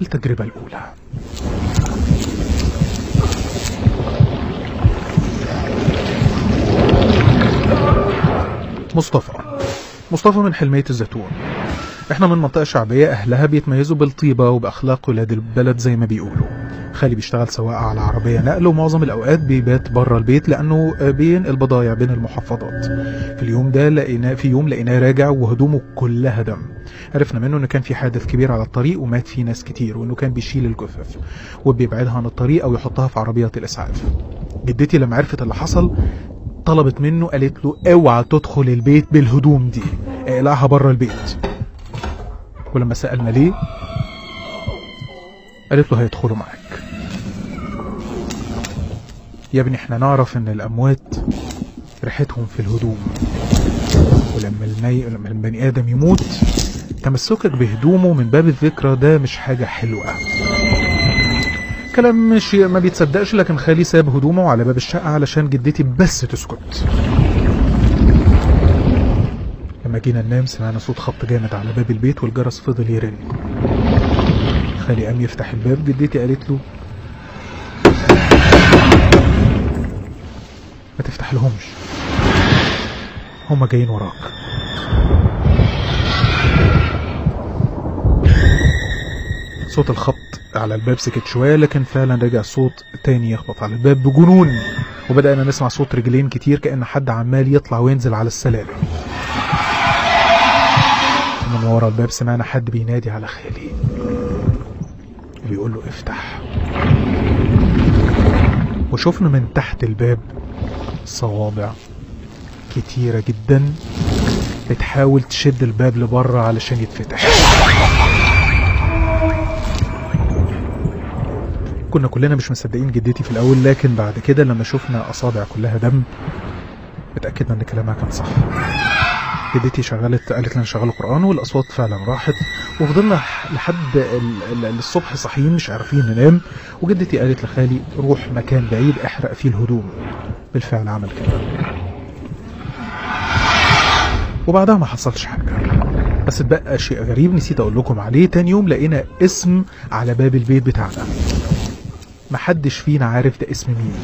التجربة الأولى. مصطفى من حلمية الزيتون. احنا من منطقة شعبية اهلها بيتميزوا بالطيبة وبأخلاق ولاد البلد زي ما بيقولوا. خالي بيشتغل سواق على عربية نقل، ومعظم الأوقات بيبات بره البيت لأنه بينقل بضايع بين المحافظات. في يوم لقيناه راجع وهدومه كلها دم. عرفنا منه انه كان في حادث كبير على الطريق ومات فيه ناس كتير، وانه كان بيشيل الجثث وبيبعدها عن الطريق او يحطها في عربيات الاسعاف. جدتي لما عرفت اللي حصل طلبت منه، قالت له اوعى تدخل البيت بالهدوم دي، اقلعها بره البيت. ولما سألنا ليه قالت له هيدخلوا معاك. يا ابني احنا نعرف ان الاموات ريحتهم في الهدوم، ولما البني ادم يموت تمسكك بهدومه من باب الذكرى ده مش حاجة حلوة. كلام مش ما بيتصدقش، لكن خالي ساب هدومه على باب الشقة علشان جدتي بس تسكت. لما جينا ننام سمعنا صوت خبط جامد على باب البيت والجرس فضل يرن. خالي قام يفتح الباب، جدتي قالت له ما تفتح لهمش، هما جايين وراك. صوت الخبط على الباب سكت شوية، لكن فعلا رجع صوت تاني يخبط على الباب بجنون، وبدأنا نسمع صوت رجلين كتير كأن حد عمال يطلع وينزل على السلالم. من ورا الباب سمعنا حد بينادي على خالي وبيقول له افتح، وشوفنا من تحت الباب صوابع كتيرة جدا بتحاول تشد الباب لبره علشان يتفتح. كنا كلنا مش مصدقين جدتي في الأول، لكن بعد كده لما شفنا أصابع كلها دم اتأكدنا ان كلامها كان صح. جدتي قالت لنا شغلوا قرآن، والأصوات فعلا راحت، وفضلنا لحد الصبح صحيين مش عارفين ننام. وجدتي قالت لخالي روح مكان بعيد احرق فيه الهدوم. بالفعل عمل كده، وبعدها ما حصلش حاجة. بس اتبقى شيء غريب نسيت اقول لكم عليه. تاني يوم لقينا اسم على باب البيت بتاعنا، محدش فينا عارف ده اسم مين.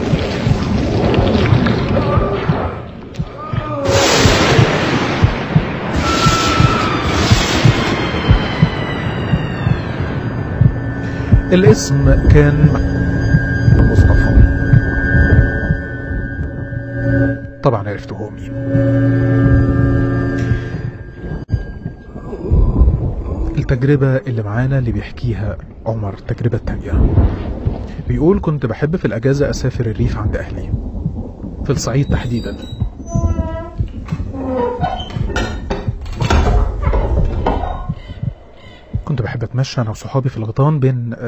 الاسم كان مصطفى. طبعا عرفت هو مين. التجربة اللي معانا اللي بيحكيها عمر، التجربة التانية، بيقول كنت بحب في الأجازة أسافر الريف عند أهلي في الصعيد تحديدا. كنت بحب أتمشى أنا وصحابي في الغيطان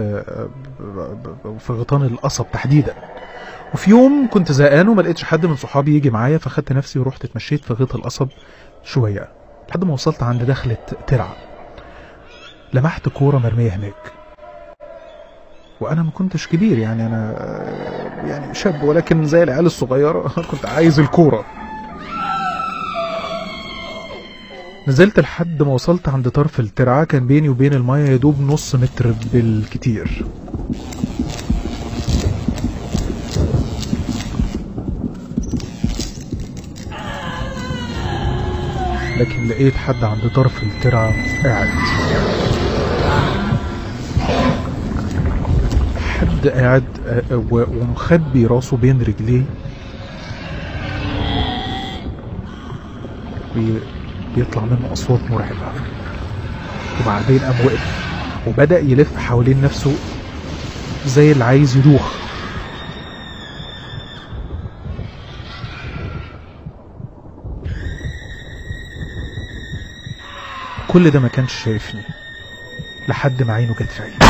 في غيطان القصب تحديدا. وفي يوم كنت زهقان وما لقيتش حد من صحابي يجي معايا، فخدت نفسي ورحت اتمشيت في غيط القصب شوية لحد ما وصلت عند دخلة ترعة. لمحت كورة مرمية هناك، وانا ما كنتش كبير، يعني انا يعني شاب، ولكن زي العيال الصغيرة كنت عايز الكورة. نزلت لحد ما وصلت عند طرف الترعة، كان بيني وبين المية يدوب نص متر بالكتير. لكن لقيت حد عند طرف الترعة قاعد، حد قاعد ومخبي راسه بين رجليه، بيطلع منه أصوات مرعبة. وبعدين قام وقف وبدأ يلف حوالين نفسه زي اللي عايز يدوخ. كل ده ما كانش شايفني لحد ما عينه جت في عيني.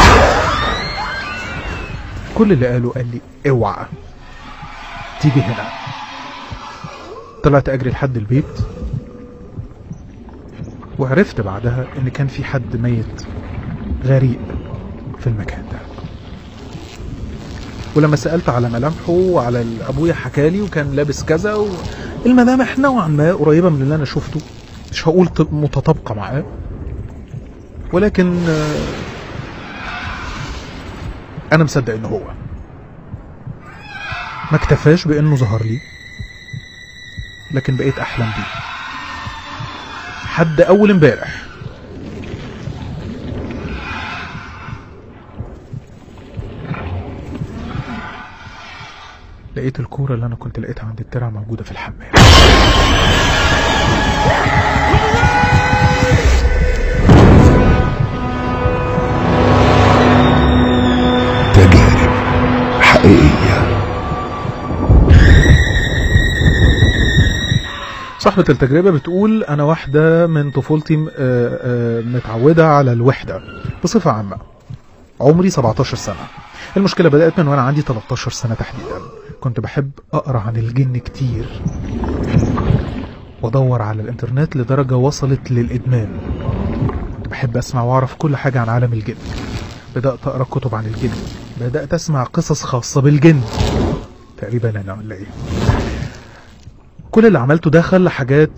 كل اللي قال لي اوعى تيجي هنا. طلعت اجري لحد البيت، وعرفت بعدها ان كان في حد ميت غريق في المكان ده. ولما سألت على ملامحه وعلى ابويا حكالي وكان لابس كذا، والملامح نوعا ما قريبة من اللي انا شفته، مش هقول متطابقة معاه، ولكن انا مصدق انه هو. ما اكتفاش بانه ظهر لي، لكن بقيت احلم بيه حد اول امبارح. لقيت الكورة اللي انا كنت لقيتها عند الترعة موجودة في الحمام. تجارب حقيقية. صاحبة التجربة بتقول أنا واحدة من طفولتي متعودة على الوحدة بصفة عامة. عمري 17 سنة. المشكلة بدأت من وأنا عندي 13 سنة تحديدا. كنت بحب أقرأ عن الجن كتير وأدور على الإنترنت لدرجة وصلت للإدمان. كنت بحب أسمع وأعرف كل حاجة عن عالم الجن. بدأت أقرأ كتب عن الجن، بدأت أسمع قصص خاصة بالجن. تقريبا أنا ولا إيه. كل اللي عملته ده خلى حاجات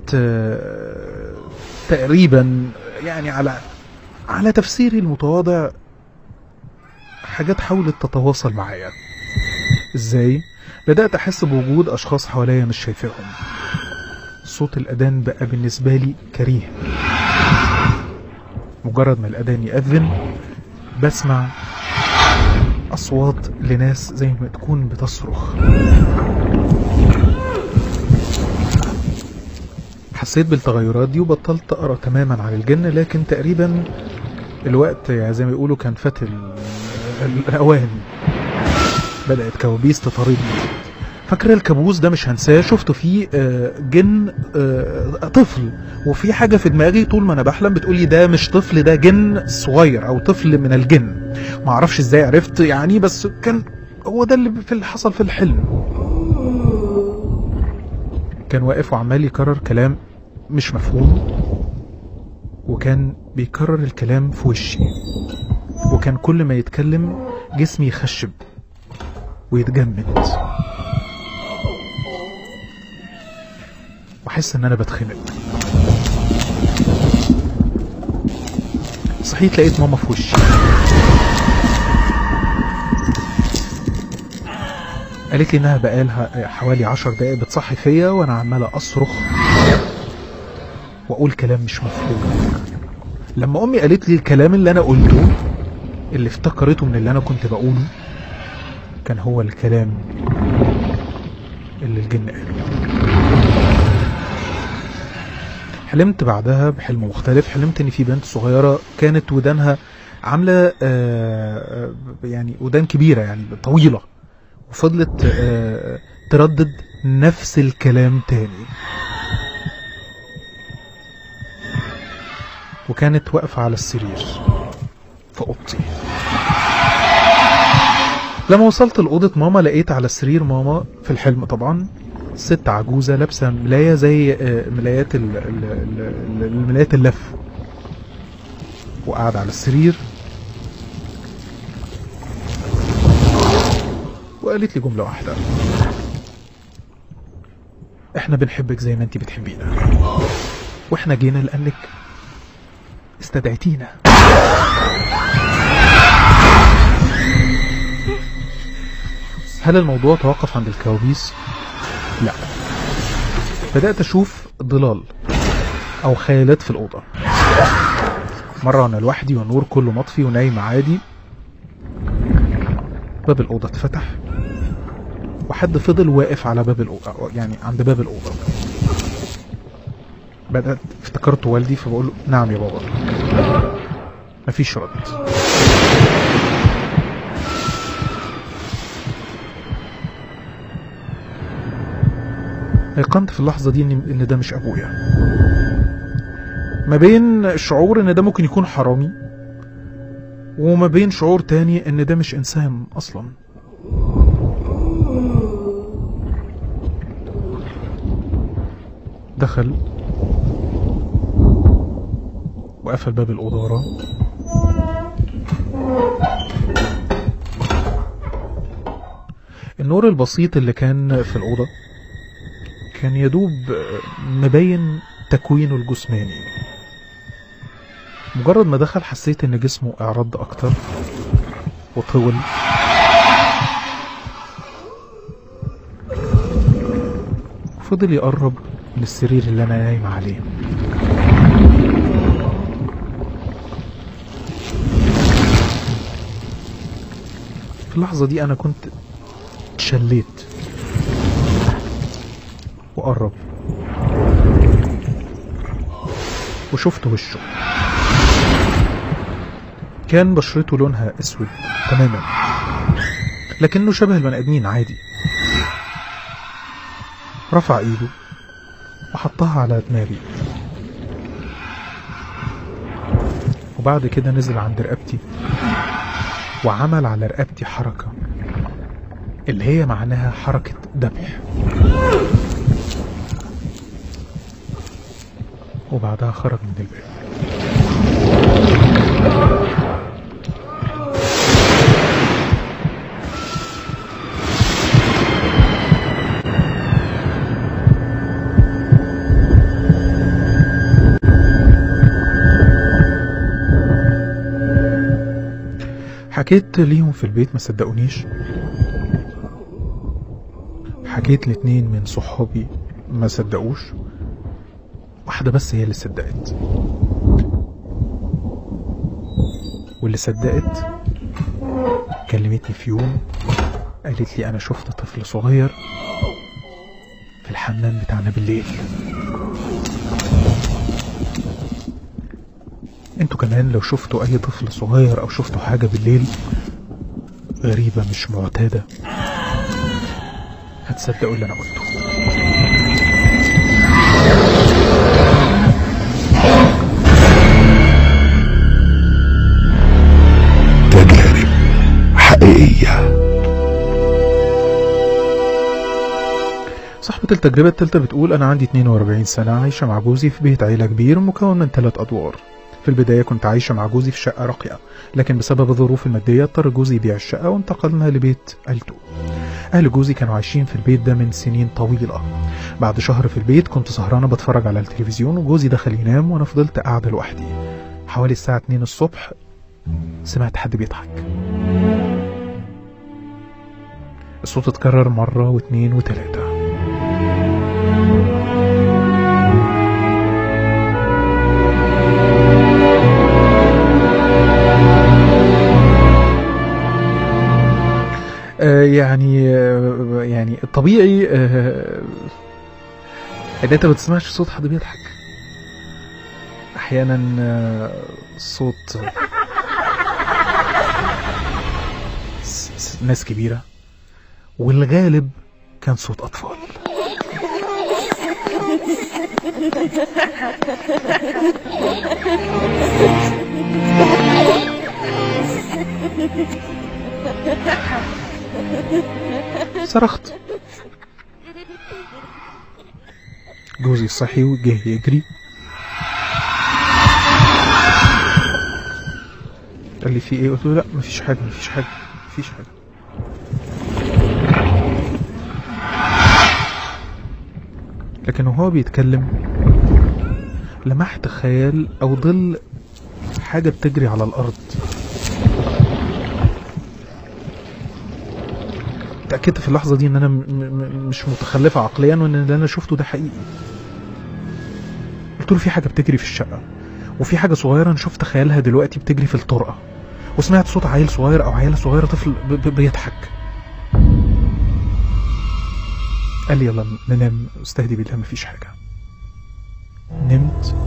تقريبا يعني على تفسيري المتواضع حاجات حاولت تتواصل معايا. ازاي؟ بدأت احس بوجود اشخاص حواليا مش شايفاهم. صوت الاذان بقى بالنسبة لي كريه. مجرد ما الاذان يأذن بسمع اصوات لناس زي ما تكون بتصرخ. حسيت بالتغيرات دي وبطلت اقرا تماما عن الجن، لكن تقريبا الوقت يعني زي ما يقولوا كان فات الاوان. بدات كوابيس تطاردني. فاكر الكابوس ده مش هنساه. شفته فيه جن طفل، وفي حاجه في دماغي طول ما انا بحلم بتقولي ده مش طفل، ده جن صغير او طفل من الجن. ما اعرفش ازاي عرفت يعني، بس كان هو ده اللي حصل في الحلم. كان واقف وعمال يكرر كلام مش مفهوم، وكان بيكرر الكلام في وشي، وكان كل ما يتكلم جسمي يخشب ويتجمد واحس ان انا بتخنق. صحيت لقيت ماما في وشي. قالت لي انها بقالها حوالي 10 دقايق بتصحي فيا وانا عمالة اصرخ واقول كلام مش مفهوم. لما امي قالت لي الكلام اللي انا قلته اللي افتكرته من اللي انا كنت بقوله كان هو الكلام اللي الجن قاله. حلمت بعدها بحلم مختلف. حلمت ان في بنت صغيرة كانت ودانها عاملة يعني ودان كبيرة يعني طويلة، وفضلت تردد نفس الكلام تاني. وكانت واقفة على السرير في اوضتي. لما وصلت لأوضة ماما لقيت على السرير ماما في الحلم طبعا ست عجوزة لابسة ملاية زي ملايات الملايات اللف، وقاعدة على السرير وقالت لي جملة واحدة: احنا بنحبك زي ما انتي بتحبينا، واحنا جينا لأنك استدعيتينا. هل الموضوع توقف عند الكوابيس؟ لا. بدأت أشوف ضلال أو خيالات في الأوضة. مرة أنا لوحدي والنور كله مطفي ونايم عادي، باب الأوضة اتفتح وحد فضل واقف على باب الأوضة، يعني عند باب الأوضة. بدأت افتكرت والدي فبقول له: نعم يا بابا. مفيش رد. ايقنت في اللحظة دي ان ده مش ابويا. ما بين شعور ان ده ممكن يكون حرامي، وما بين شعور تاني ان ده مش انسان اصلا. دخل وقفل باب الأوضة وراه. النور البسيط اللي كان في الأوضة كان يدوب مبين تكوينه الجسماني. مجرد ما دخل حسيت ان جسمه اعرض اكتر وطول فضل يقرب من السرير اللي انا نايم عليه. في اللحظة دي انا كنت اتشليت وقرب وشفت وشه. كان بشرته لونها اسود تماما لكنه شبه البني ادمين عادي. رفع ايده وحطها على دماغي وبعد كده نزل عند رقبتي وعمل على رقبتي حركة اللي هي معناها حركة ذبح، وبعدها خرج من الباب. حكيت ليهم في البيت ما صدقونيش. حكيت لاتنين من صحابي ما صدقوش. واحدة بس هي اللي صدقت، واللي صدقت كلمتني في يوم قالت لي انا شفت طفل صغير في الحمام بتاعنا بالليل. انتوا كمان لو شفتوا اي طفل صغير او شفتوا حاجة بالليل غريبة مش معتادة هتصدقوا اللي انا قلته. تجارب حقيقية. صاحبة التجربة التالتة بتقول انا عندي 42 سنة عايشة مع جوزي في بيت عيلة كبير مكون من 3 أدوار. في البداية كنت عايشة مع جوزي في شقة راقية، لكن بسبب الظروف المادية اضطر جوزي يبيع الشقة وانتقلنا لبيت عيلته. أهل جوزي كانوا عايشين في البيت ده من سنين طويلة. بعد شهر في البيت كنت سهرانة بتفرج على التلفزيون وجوزي دخل ينام وأنا فضلت قاعدة لوحدي. حوالي الساعة 2 الصبح سمعت حد بيضحك. الصوت اتكرر مرة واثنين وثلاثة. يعني الطبيعي ان انت ما تسمعش صوت حد بيضحك. احيانا صوت ناس كبيرة، والغالب كان صوت اطفال. صرخت. جوزي صحي وجه يجري، قال لي في ايه؟ قلت له لا مفيش حاجة مفيش حاجة مفيش حاجة. لكن وهو بيتكلم لمحت خيال او ظل حاجة بتجري على الارض. تأكدت في اللحظة دي ان انا مش متخلفة عقليا وان اللي انا شفته ده حقيقي. قلت له في حاجة بتجري في الشقة، وفي حاجة صغيرة انا شفت خيالها دلوقتي بتجري في الطرقة، وسمعت صوت عيل صغير او عيلة صغيرة طفل بيضحك. قال لي يلا ننام، استهدي بالله مفيش حاجة. نمت.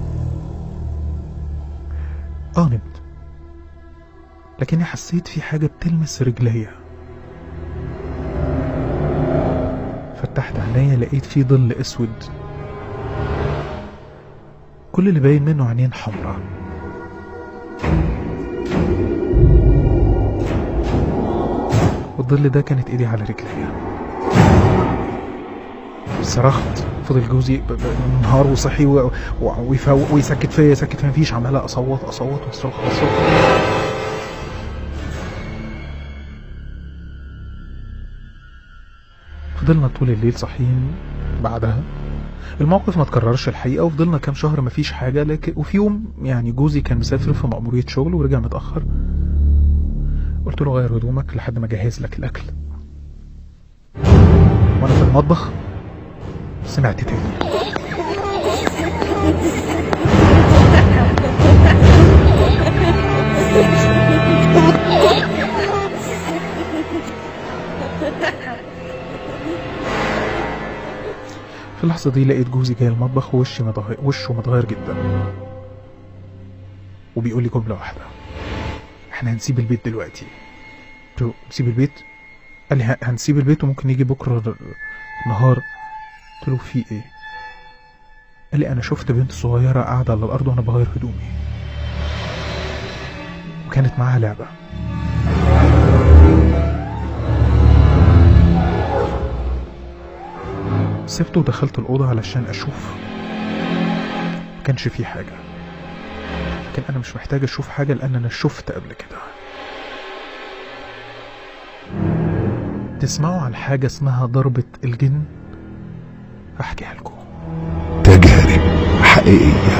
نمت، لكني حسيت في حاجة بتلمس رجليا. فتحت عينيا لقيت في ظل اسود، كل اللي باين منه عينين حمراء. والظل ده كانت ايدي على رجليا. صرخت. فضل جوزي نهار وصحي ويفوق ويسكت فيا يسكت فيا، مفيش. عمال اصوت واصرخ. فضلنا طول الليل صاحيين. بعدها الموقف ما تكررش الحقيقة، وفضلنا كام شهر مفيش حاجة. لكن وفي يوم يعني جوزي كان مسافر في مأمورية شغل ورجع متأخر. قلت له غير هدومك لحد ما اجهز لك الاكل. وانا في المطبخ سمعت تاني. في اللحظة دي لقيت جوزي جاي المطبخ ووشه متغير جدا، وبيقول لي جملة واحدة: احنا هنسيب البيت دلوقتي. قلت له: نسيب البيت؟ قال لي: هنسيب البيت وممكن يجي بكرة نهار. قلت له: في ايه؟ قال لي: انا شفت بنت صغيرة قاعدة على الارض وانا بغير هدومي، وكانت معاها لعبة. سبته ودخلت الأوضة علشان أشوف. مكانش فيه حاجة، لكن أنا مش محتاج أشوف حاجة لأن أنا شفت قبل كده. تسمعوا عن حاجة اسمها ضربة الجن؟ هحكيها لكم. تجارب حقيقية.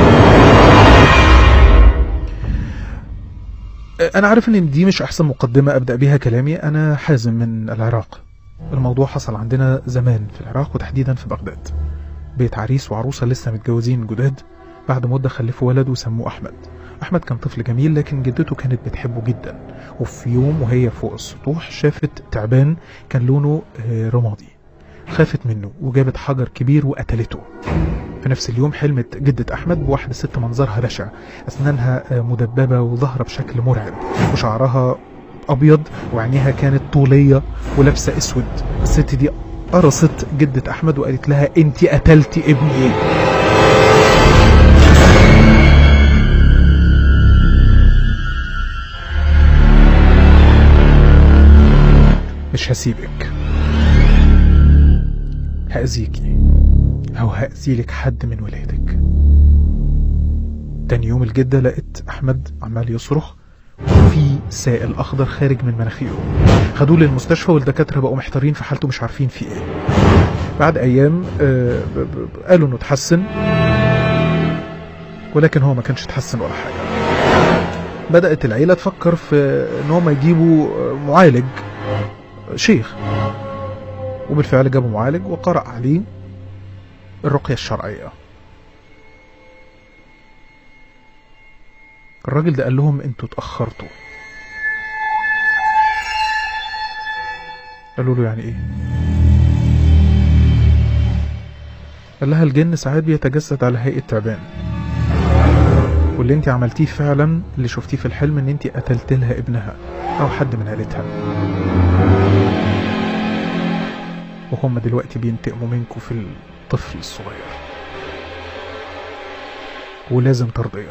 أنا عارف إن دي مش أحسن مقدمة أبدأ بيها كلامي. أنا حازم من العراق. الموضوع حصل عندنا زمان في العراق وتحديدا في بغداد. بيت عريس وعروسة لسه متجوزين جداد، بعد مدة خلفوا ولد وسموه أحمد. أحمد كان طفل جميل، لكن جدته كانت بتحبه جدا. وفي يوم وهي فوق السطوح شافت تعبان كان لونه رمادي، خافت منه وجابت حجر كبير وقتلته. في نفس اليوم حلمت جدة أحمد بواحدة ست منظرها بشع، أسنانها مدببة وظهرة بشكل مرعب، وشعرها أبيض وعينيها كانت طولية ولابسة أسود. الست دي قرصت جدة أحمد وقالت لها: أنتي قتلتي ابني. مش هسيبك، هأذيكي أو هأذيلك حد من ولادك. تاني يوم الجدة لقيت أحمد عمال يصرخ وفي سائل أخضر خارج من مناخيره. خدوه للمستشفى والدكاترة بقوا محتارين في حالته، مش عارفين في إيه. بعد أيام قالوا إنه اتحسن، ولكن هو ما كانش اتحسن ولا حاجة. بدأت العيلة تفكر في إن هم يجيبوا معالج شيخ، وبالفعل جابوا معالج وقرأ عليه الرقية الشرعية. الراجل ده قال لهم: انتوا اتأخرتوا. قالوا له: يعني ايه؟ قال لها: الجن ساعات بيتجسد على هيئة تعبان، واللي انت عملتيه فعلا اللي شفتيه في الحلم ان انت قتلت لها ابنها او حد من عيلتها، وهم دلوقتي بينتقموا منكم في الطفل الصغير، ولازم ترضيه.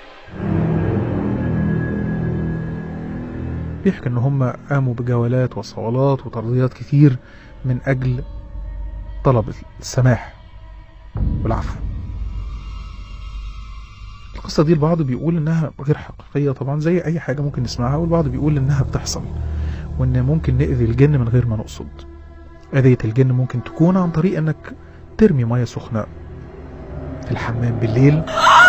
بيحكي ان هم قاموا بجولات وصوالات وترضيات كتير من اجل طلب السماح والعفو. القصة دي البعض بيقول انها غير حقيقية طبعا زي اي حاجة ممكن نسمعها، والبعض بيقول انها بتحصل وان ممكن نأذي الجن من غير ما نقصد. أذية الجن ممكن تكون عن طريق انك ترمي مية سخنة في الحمام بالليل